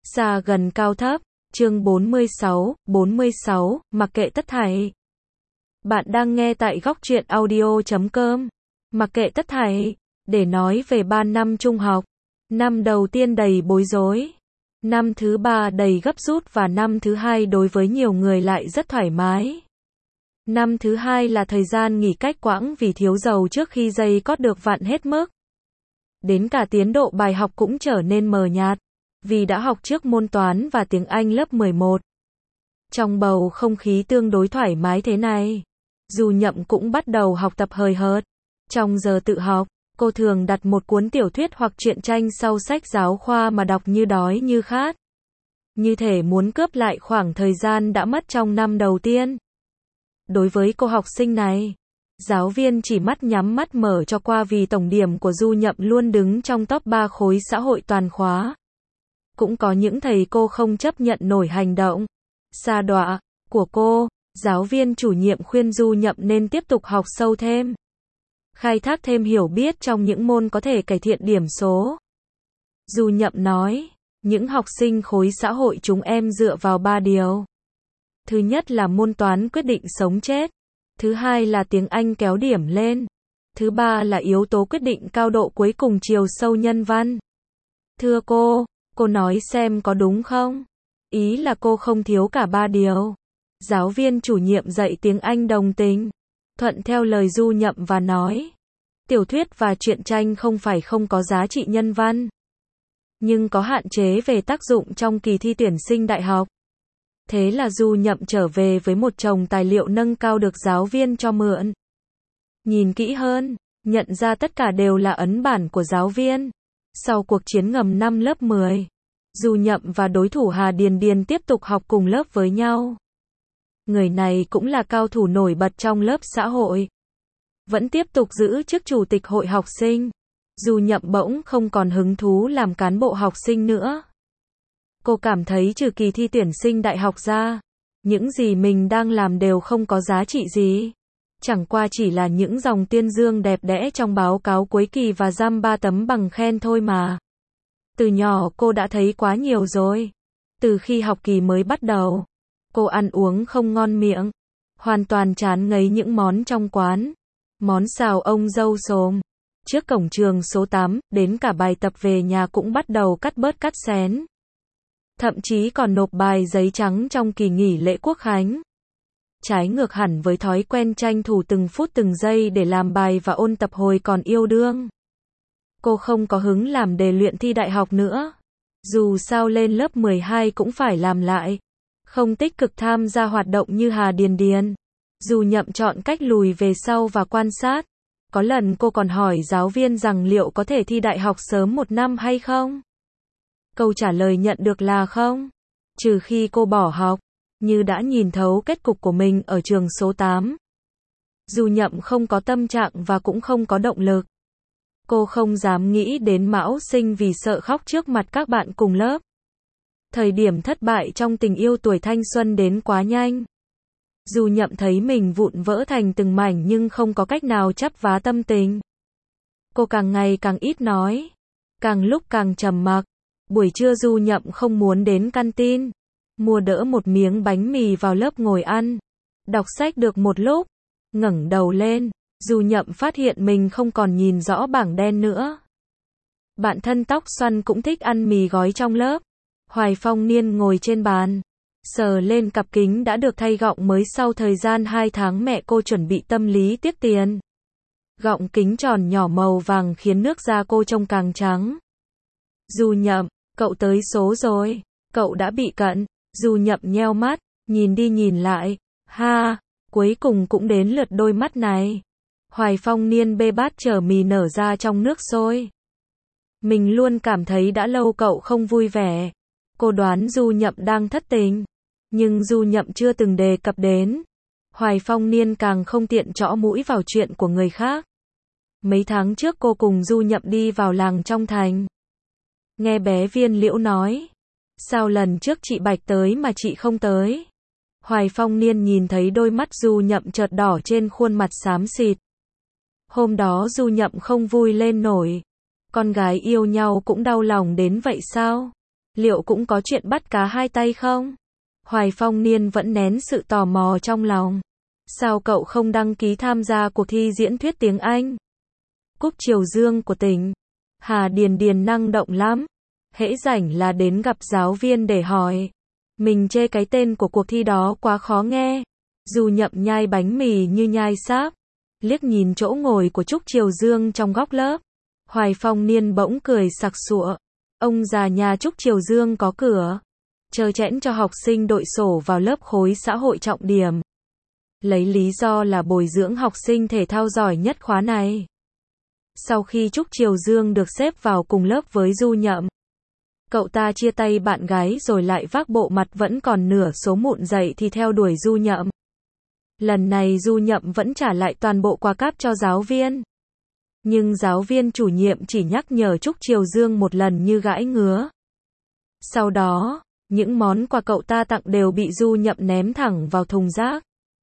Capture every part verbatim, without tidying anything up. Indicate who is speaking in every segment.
Speaker 1: Xa gần cao thấp, chương bốn mươi sáu, bốn mươi sáu, mặc kệ tất thảy. Bạn đang nghe tại góc truyện audio chấm com. Mặc kệ tất thảy, để nói về ba năm trung học. Năm đầu tiên đầy bối rối. Năm thứ ba đầy gấp rút và năm thứ hai đối với nhiều người lại rất thoải mái. Năm thứ hai là thời gian nghỉ cách quãng vì thiếu dầu trước khi dây cót được vặn hết mức. Đến cả tiến độ bài học cũng trở nên mờ nhạt, vì đã học trước môn toán và tiếng Anh lớp mười một. Trong bầu không khí tương đối thoải mái thế này, Du Nhậm cũng bắt đầu học tập hời hợt. Trong giờ tự học, cô thường đặt một cuốn tiểu thuyết hoặc truyện tranh sau sách giáo khoa mà đọc như đói như khát. Như thể muốn cướp lại khoảng thời gian đã mất trong năm đầu tiên. Đối với cô học sinh này, giáo viên chỉ mắt nhắm mắt mở cho qua vì tổng điểm của Du Nhậm luôn đứng trong top ba khối xã hội toàn khóa. Cũng có những thầy cô không chấp nhận nổi hành động sa đọa của cô, giáo viên chủ nhiệm khuyên Du Nhậm nên tiếp tục học sâu thêm, khai thác thêm hiểu biết trong những môn có thể cải thiện điểm số. Du Nhậm nói, những học sinh khối xã hội chúng em dựa vào ba điều. Thứ nhất là môn toán quyết định sống chết. Thứ hai là tiếng Anh kéo điểm lên. Thứ ba là yếu tố quyết định cao độ cuối cùng chiều sâu nhân văn. Thưa cô, cô nói xem có đúng không? Ý là cô không thiếu cả ba điều. Giáo viên chủ nhiệm dạy tiếng Anh đồng tình, thuận theo lời Du Nhậm và nói, tiểu thuyết và truyện tranh không phải không có giá trị nhân văn, nhưng có hạn chế về tác dụng trong kỳ thi tuyển sinh đại học. Thế là Du Nhậm trở về với một chồng tài liệu nâng cao được giáo viên cho mượn. Nhìn kỹ hơn, nhận ra tất cả đều là ấn bản của giáo viên. Sau cuộc chiến ngầm năm lớp mười, Du Nhậm và đối thủ Hà Điền Điền tiếp tục học cùng lớp với nhau. Người này cũng là cao thủ nổi bật trong lớp xã hội, vẫn tiếp tục giữ chức chủ tịch hội học sinh. Du Nhậm bỗng không còn hứng thú làm cán bộ học sinh nữa. Cô cảm thấy trừ kỳ thi tuyển sinh đại học ra, những gì mình đang làm đều không có giá trị gì. Chẳng qua chỉ là những dòng tuyên dương đẹp đẽ trong báo cáo cuối kỳ và dăm ba tấm bằng khen thôi mà. Từ nhỏ cô đã thấy quá nhiều rồi. Từ khi học kỳ mới bắt đầu, cô ăn uống không ngon miệng, hoàn toàn chán ngấy những món trong quán. Món xào ông dâu xồm trước cổng trường số tám, đến cả bài tập về nhà cũng bắt đầu cắt bớt cắt xén. Thậm chí còn nộp bài giấy trắng trong kỳ nghỉ lễ Quốc khánh. Trái ngược hẳn với thói quen tranh thủ từng phút từng giây để làm bài và ôn tập hồi còn yêu đương. Cô không có hứng làm đề luyện thi đại học nữa. Dù sao lên lớp mười hai cũng phải làm lại. Không tích cực tham gia hoạt động như Hà Điền Điền. Du Nhậm chọn cách lùi về sau và quan sát. Có lần cô còn hỏi giáo viên rằng liệu có thể thi đại học sớm một năm hay không? Câu trả lời nhận được là không. Trừ khi cô bỏ học, như đã nhìn thấu kết cục của mình ở trường số tám. Du Nhậm không có tâm trạng và cũng không có động lực. Cô không dám nghĩ đến mão sinh vì sợ khóc trước mặt các bạn cùng lớp. Thời điểm thất bại trong tình yêu tuổi thanh xuân đến quá nhanh. Du Nhậm thấy mình vụn vỡ thành từng mảnh nhưng không có cách nào chắp vá tâm tình. Cô càng ngày càng ít nói, càng lúc càng trầm mặc. Buổi trưa Du Nhậm không muốn đến canteen, mua đỡ một miếng bánh mì vào lớp ngồi ăn. Đọc sách được một lúc, ngẩng đầu lên, Du Nhậm phát hiện mình không còn nhìn rõ bảng đen nữa. Bạn thân tóc xoăn cũng thích ăn mì gói trong lớp. Hoài Phong Niên ngồi trên bàn, sờ lên cặp kính đã được thay gọng mới sau thời gian hai tháng mẹ cô chuẩn bị tâm lý tiếc tiền. Gọng kính tròn nhỏ màu vàng khiến nước da cô trông càng trắng. Du Nhậm, cậu tới số rồi, cậu đã bị cận. Du Nhậm nheo mắt, nhìn đi nhìn lại, ha, cuối cùng cũng đến lượt đôi mắt này. Hoài Phong Niên bê bát chở mì nở ra trong nước sôi. Mình luôn cảm thấy đã lâu cậu không vui vẻ. Cô đoán Du Nhậm đang thất tình, nhưng Du Nhậm chưa từng đề cập đến. Hoài Phong Niên càng không tiện chõ mũi vào chuyện của người khác. Mấy tháng trước cô cùng Du Nhậm đi vào làng trong thành. Nghe bé Viên Liễu nói, sao lần trước chị Bạch tới mà chị không tới? Hoài Phong Niên nhìn thấy đôi mắt Du Nhậm chợt đỏ trên khuôn mặt xám xịt. Hôm đó Du Nhậm không vui lên nổi. Con gái yêu nhau cũng đau lòng đến vậy sao? liệu cũng có chuyện bắt cá hai tay không? Hoài Phong Niên vẫn nén sự tò mò trong lòng. Sao cậu không đăng ký tham gia cuộc thi diễn thuyết tiếng Anh? Cúc Triều Dương của tỉnh Hà Điền Điền năng động lắm. Hễ rảnh là đến gặp giáo viên để hỏi. Mình chê cái tên của cuộc thi đó quá khó nghe. Dù Nhậm nhai bánh mì như nhai sáp. Liếc nhìn chỗ ngồi của Trúc Triều Dương trong góc lớp. Hoài Phong Niên bỗng cười sặc sụa. Ông già nhà Trúc Triều Dương có cửa. Chờ chẽn cho học sinh đội sổ vào lớp khối xã hội trọng điểm. Lấy lý do là bồi dưỡng học sinh thể thao giỏi nhất khóa này. Sau khi Trúc Triều Dương được xếp vào cùng lớp với Du Nhậm, cậu ta chia tay bạn gái rồi lại vác bộ mặt vẫn còn nửa số mụn dậy thì theo đuổi Du Nhậm. Lần này Du Nhậm vẫn trả lại toàn bộ quà cáp cho giáo viên. Nhưng giáo viên chủ nhiệm chỉ nhắc nhở Trúc Triều Dương một lần như gãi ngứa. Sau đó, những món quà cậu ta tặng đều bị Du Nhậm ném thẳng vào thùng rác.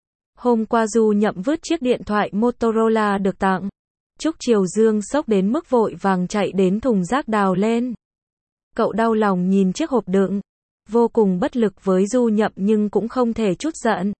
Speaker 1: Hôm qua Du Nhậm vứt chiếc điện thoại Motorola được tặng. Trúc Triều Dương sốc đến mức vội vàng chạy đến thùng rác đào lên. Cậu đau lòng nhìn chiếc hộp đựng. Vô cùng bất lực với Du Nhậm nhưng cũng không thể trút giận.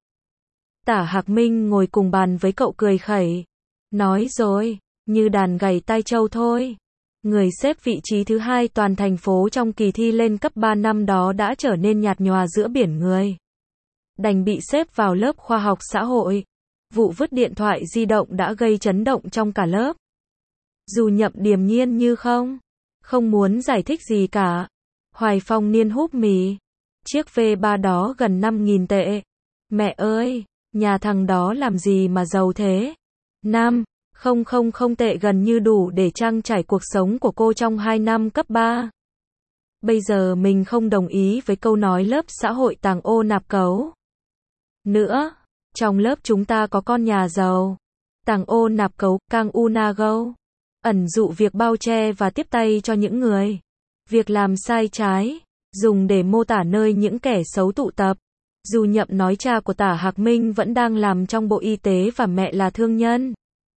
Speaker 1: Tả Hạc Minh ngồi cùng bàn với cậu cười khẩy. Nói rồi, như đàn gảy tai trâu thôi. Người xếp vị trí thứ hai toàn thành phố trong kỳ thi lên cấp ba năm đó đã trở nên nhạt nhòa giữa biển người. Đành bị xếp vào lớp khoa học xã hội. Vụ vứt điện thoại di động đã gây chấn động trong cả lớp. Du Nhậm điềm nhiên như không. Không muốn giải thích gì cả. Hoài Phong Niên húp mì. Chiếc vê ba đó gần năm nghìn tệ. Mẹ ơi, nhà thằng đó làm gì mà giàu thế? Năm, không không không tệ gần như đủ để trang trải cuộc sống của cô trong hai năm cấp ba. Bây giờ mình không đồng ý với câu nói lớp xã hội tàng ô nạp cấu. Nữa, trong lớp chúng ta có con nhà giàu. Tàng ô nạp cấu, Kang Unago. Ẩn dụ việc bao che và tiếp tay cho những người. Việc làm sai trái, dùng để mô tả nơi những kẻ xấu tụ tập. Du Nhậm nói cha của Tả Hạc Minh vẫn đang làm trong Bộ Y tế và mẹ là thương nhân.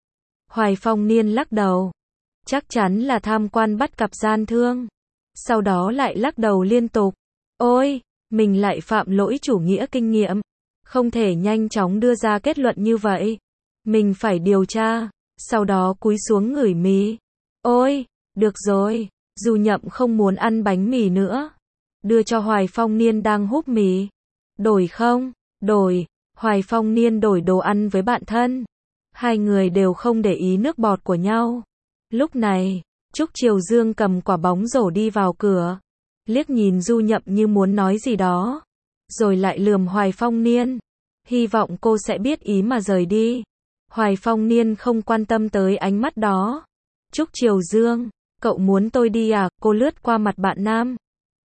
Speaker 1: Hoài Phong Niên lắc đầu. Chắc chắn là tham quan bắt cặp gian thương. Sau đó lại lắc đầu liên tục. Ôi, mình lại phạm lỗi chủ nghĩa kinh nghiệm. Không thể nhanh chóng đưa ra kết luận như vậy. Mình phải điều tra. Sau đó cúi xuống ngửi mì. Ôi, được rồi. Du Nhậm không muốn ăn bánh mì nữa. Đưa cho Hoài Phong Niên đang húp mì. Đổi không? Đổi. Hoài Phong Niên đổi đồ ăn với bạn thân. Hai người đều không để ý nước bọt của nhau. Lúc này, Trúc Triều Dương cầm quả bóng rổ đi vào cửa. Liếc nhìn Du Nhậm như muốn nói gì đó. Rồi lại lườm Hoài Phong Niên. Hy vọng cô sẽ biết ý mà rời đi. Hoài Phong Niên không quan tâm tới ánh mắt đó. Trúc Triều Dương, cậu muốn tôi đi à? Cô lướt qua mặt bạn nam.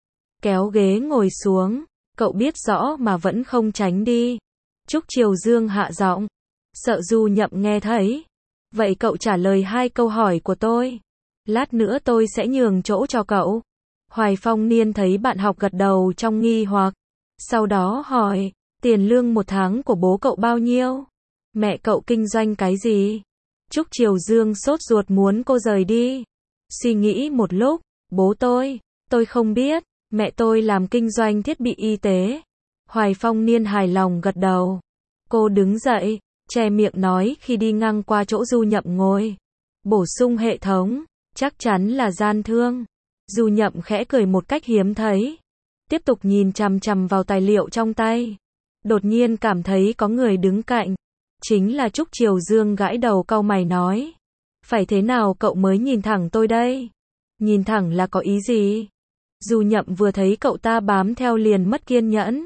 Speaker 1: Kéo ghế ngồi xuống. Cậu biết rõ mà vẫn không tránh đi. Trúc Triều Dương hạ giọng. Sợ Du Nhậm nghe thấy. Vậy cậu trả lời hai câu hỏi của tôi. Lát nữa tôi sẽ nhường chỗ cho cậu. Hoài Phong Niên thấy bạn học gật đầu trong nghi hoặc. Sau đó hỏi, tiền lương một tháng của bố cậu bao nhiêu? Mẹ cậu kinh doanh cái gì? Trúc Triều Dương sốt ruột muốn cô rời đi. Suy nghĩ một lúc, bố tôi, tôi không biết, mẹ tôi làm kinh doanh thiết bị y tế. Hoài Phong Niên hài lòng gật đầu. Cô đứng dậy, che miệng nói khi đi ngang qua chỗ Du Nhậm ngồi. Bổ sung hệ thống, chắc chắn là gian thương. Du Nhậm khẽ cười một cách hiếm thấy. Tiếp tục nhìn chằm chằm vào tài liệu trong tay. Đột nhiên cảm thấy có người đứng cạnh. Chính là Trúc Triều Dương gãi đầu cau mày nói. Phải thế nào cậu mới nhìn thẳng tôi đây? Nhìn thẳng là có ý gì? Du Nhậm vừa thấy cậu ta bám theo liền mất kiên nhẫn.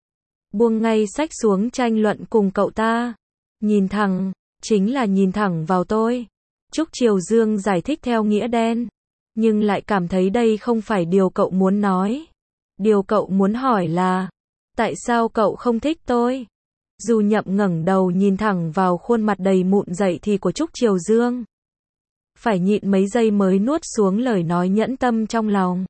Speaker 1: Buông ngay sách xuống tranh luận cùng cậu ta. Nhìn thẳng, chính là nhìn thẳng vào tôi. Trúc Triều Dương giải thích theo nghĩa đen. Nhưng lại cảm thấy đây không phải điều cậu muốn nói. Điều cậu muốn hỏi là, tại sao cậu không thích tôi? Du Nhậm ngẩng đầu nhìn thẳng vào khuôn mặt đầy mụn dậy thì của Trúc Triều Dương. Phải nhịn mấy giây mới nuốt xuống lời nói nhẫn tâm trong lòng.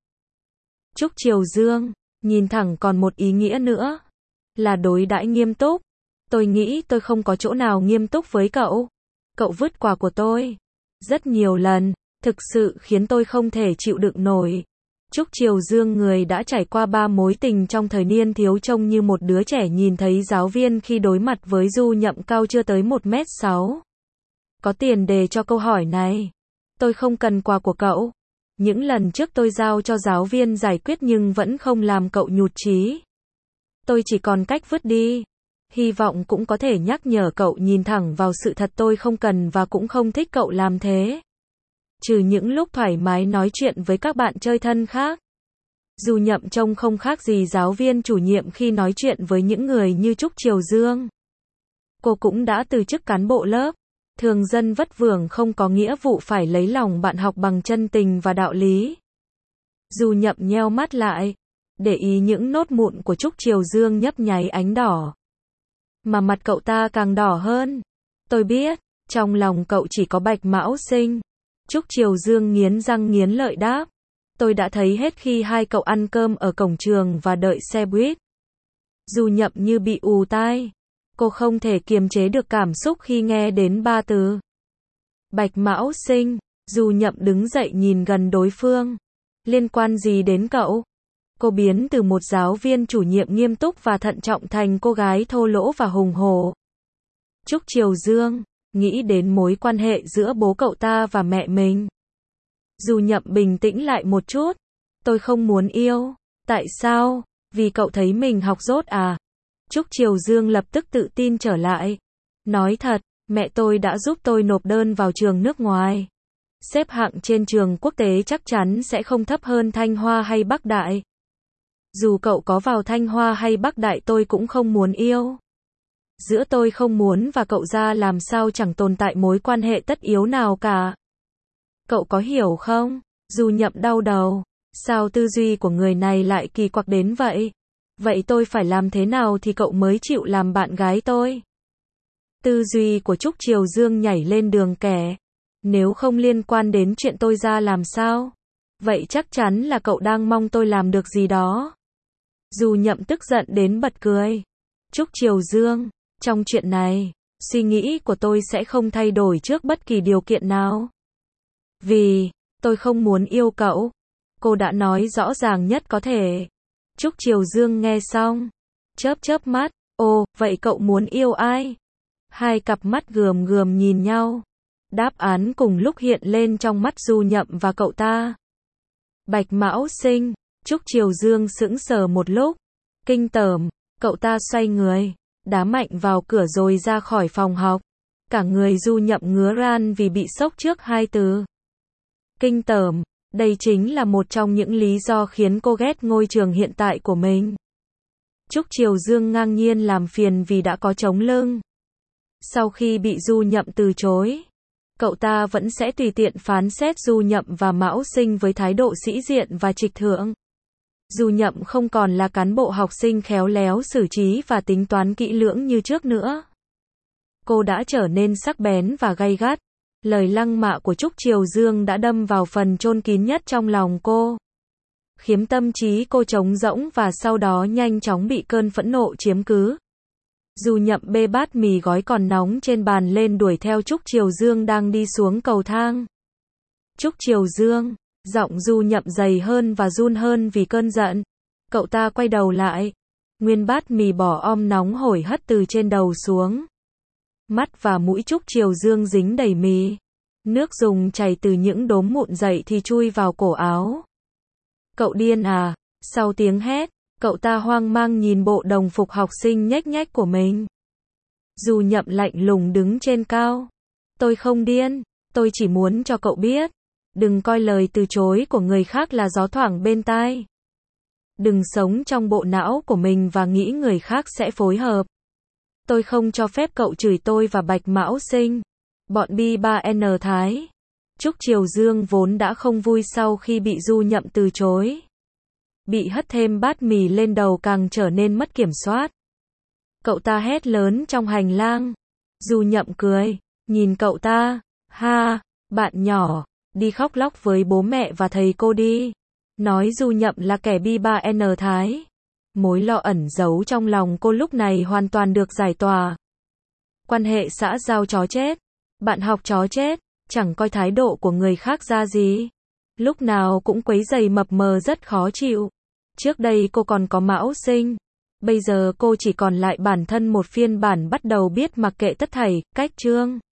Speaker 1: Trúc Triều Dương, nhìn thẳng còn một ý nghĩa nữa. Là đối đãi nghiêm túc. Tôi nghĩ tôi không có chỗ nào nghiêm túc với cậu. Cậu vứt quà của tôi rất nhiều lần, thực sự khiến tôi không thể chịu đựng nổi. Trúc Triều Dương người đã trải qua ba mối tình trong thời niên thiếu trông như một đứa trẻ nhìn thấy giáo viên khi đối mặt với Du Nhậm cao chưa tới một mét sáu. Có tiền đề cho câu hỏi này. Tôi không cần quà của cậu. Những lần trước tôi giao cho giáo viên giải quyết nhưng vẫn không làm cậu nhụt chí. Tôi chỉ còn cách vứt đi. Hy vọng cũng có thể nhắc nhở cậu nhìn thẳng vào sự thật tôi không cần và cũng không thích cậu làm thế. Trừ những lúc thoải mái nói chuyện với các bạn chơi thân khác. Du Nhậm trông không khác gì giáo viên chủ nhiệm khi nói chuyện với những người như Trúc Triều Dương. Cô cũng đã từ chức cán bộ lớp. Thường dân vất vưởng không có nghĩa vụ phải lấy lòng bạn học bằng chân tình và đạo lý. Du Nhậm nheo mắt lại, để ý những nốt mụn của Trúc Triều Dương nhấp nháy ánh đỏ. Mà mặt cậu ta càng đỏ hơn. Tôi biết, trong lòng cậu chỉ có Bạch Mão Sinh. Trúc Triều Dương nghiến răng nghiến lợi đáp. Tôi đã thấy hết khi hai cậu ăn cơm ở cổng trường và đợi xe buýt. Du Nhậm như bị ù tai. Cô không thể kiềm chế được cảm xúc khi nghe đến ba từ. Bạch Mão Sinh. Du Nhậm đứng dậy nhìn gần đối phương. Liên quan gì đến cậu? Cô biến từ một giáo viên chủ nhiệm nghiêm túc và thận trọng thành cô gái thô lỗ và hùng hổ. Trúc Triều Dương nghĩ đến mối quan hệ giữa bố cậu ta và mẹ mình. Du Nhậm bình tĩnh lại một chút. Tôi không muốn yêu. Tại sao? Vì cậu thấy mình học dốt à? Trúc Triều Dương lập tức tự tin trở lại. Nói thật, mẹ tôi đã giúp tôi nộp đơn vào trường nước ngoài. Xếp hạng trên trường quốc tế chắc chắn sẽ không thấp hơn Thanh Hoa hay Bắc Đại. Dù cậu có vào Thanh Hoa hay Bắc Đại tôi cũng không muốn yêu. Giữa tôi không muốn và cậu ra làm sao chẳng tồn tại mối quan hệ tất yếu nào cả. Cậu có hiểu không? Du Nhậm đau đầu. Sao tư duy của người này lại kỳ quặc đến vậy? Vậy tôi phải làm thế nào thì cậu mới chịu làm bạn gái tôi? Tư duy của Trúc Triều Dương nhảy lên đường kẻ. Nếu không liên quan đến chuyện tôi ra làm sao? Vậy chắc chắn là cậu đang mong tôi làm được gì đó. Du Nhậm tức giận đến bật cười. Trúc Triều Dương, trong chuyện này, suy nghĩ của tôi sẽ không thay đổi trước bất kỳ điều kiện nào. Vì, tôi không muốn yêu cậu. Cô đã nói rõ ràng nhất có thể. Trúc Triều Dương nghe xong, chớp chớp mắt, ồ, vậy cậu muốn yêu ai? Hai cặp mắt gườm gườm nhìn nhau. Đáp án cùng lúc hiện lên trong mắt Du Nhậm và cậu ta. Bạch Mão Sinh. Trúc Triều Dương sững sờ một lúc. Kinh tởm, cậu ta xoay người, đá mạnh vào cửa rồi ra khỏi phòng học. Cả người Du Nhậm ngứa ran vì bị sốc trước hai từ. Kinh tởm, đây chính là một trong những lý do khiến cô ghét ngôi trường hiện tại của mình. Trúc Triều Dương ngang nhiên làm phiền vì đã có chống lưng. Sau khi bị Du Nhậm từ chối, cậu ta vẫn sẽ tùy tiện phán xét Du Nhậm và Mão Sinh với thái độ sĩ diện và trịch thượng. Du Nhậm không còn là cán bộ học sinh khéo léo xử trí và tính toán kỹ lưỡng như trước nữa. Cô đã trở nên sắc bén và gay gắt. Lời lăng mạ của Trúc Triều Dương đã đâm vào phần chôn kín nhất trong lòng cô. Khiến tâm trí cô trống rỗng và sau đó nhanh chóng bị cơn phẫn nộ chiếm cứ. Du Nhậm bê bát mì gói còn nóng trên bàn lên đuổi theo Trúc Triều Dương đang đi xuống cầu thang. Trúc Triều Dương, giọng Du Nhậm dày hơn và run hơn vì cơn giận. Cậu ta quay đầu lại. Nguyên bát mì bỏ om nóng hổi hất từ trên đầu xuống. Mắt và mũi Trúc Triều Dương dính đầy mì. Nước dùng chảy từ những đốm mụn dậy thì chui vào cổ áo. Cậu điên à? Sau tiếng hét, cậu ta hoang mang nhìn bộ đồng phục học sinh nhếch nhếch của mình. Du Nhậm lạnh lùng đứng trên cao. Tôi không điên, tôi chỉ muốn cho cậu biết. Đừng coi lời từ chối của người khác là gió thoảng bên tai. Đừng sống trong bộ não của mình và nghĩ người khác sẽ phối hợp. Tôi không cho phép cậu chửi tôi và Bạch Mão Sinh. Bọn B ba N Thái. Trúc Triều Dương vốn đã không vui sau khi bị Du Nhậm từ chối. Bị hất thêm bát mì lên đầu càng trở nên mất kiểm soát. Cậu ta hét lớn trong hành lang. Du Nhậm cười, nhìn cậu ta. Ha, bạn nhỏ, đi khóc lóc với bố mẹ và thầy cô đi. Nói Du Nhậm là kẻ B ba N Thái. Mối lo ẩn giấu trong lòng cô lúc này hoàn toàn được giải tỏa. Quan hệ xã giao chó chết. Bạn học chó chết, chẳng coi thái độ của người khác ra gì. Lúc nào cũng quấy rầy mập mờ rất khó chịu. Trước đây cô còn có Mão Sinh. Bây giờ cô chỉ còn lại bản thân một phiên bản bắt đầu biết mặc kệ tất thảy, cách chương.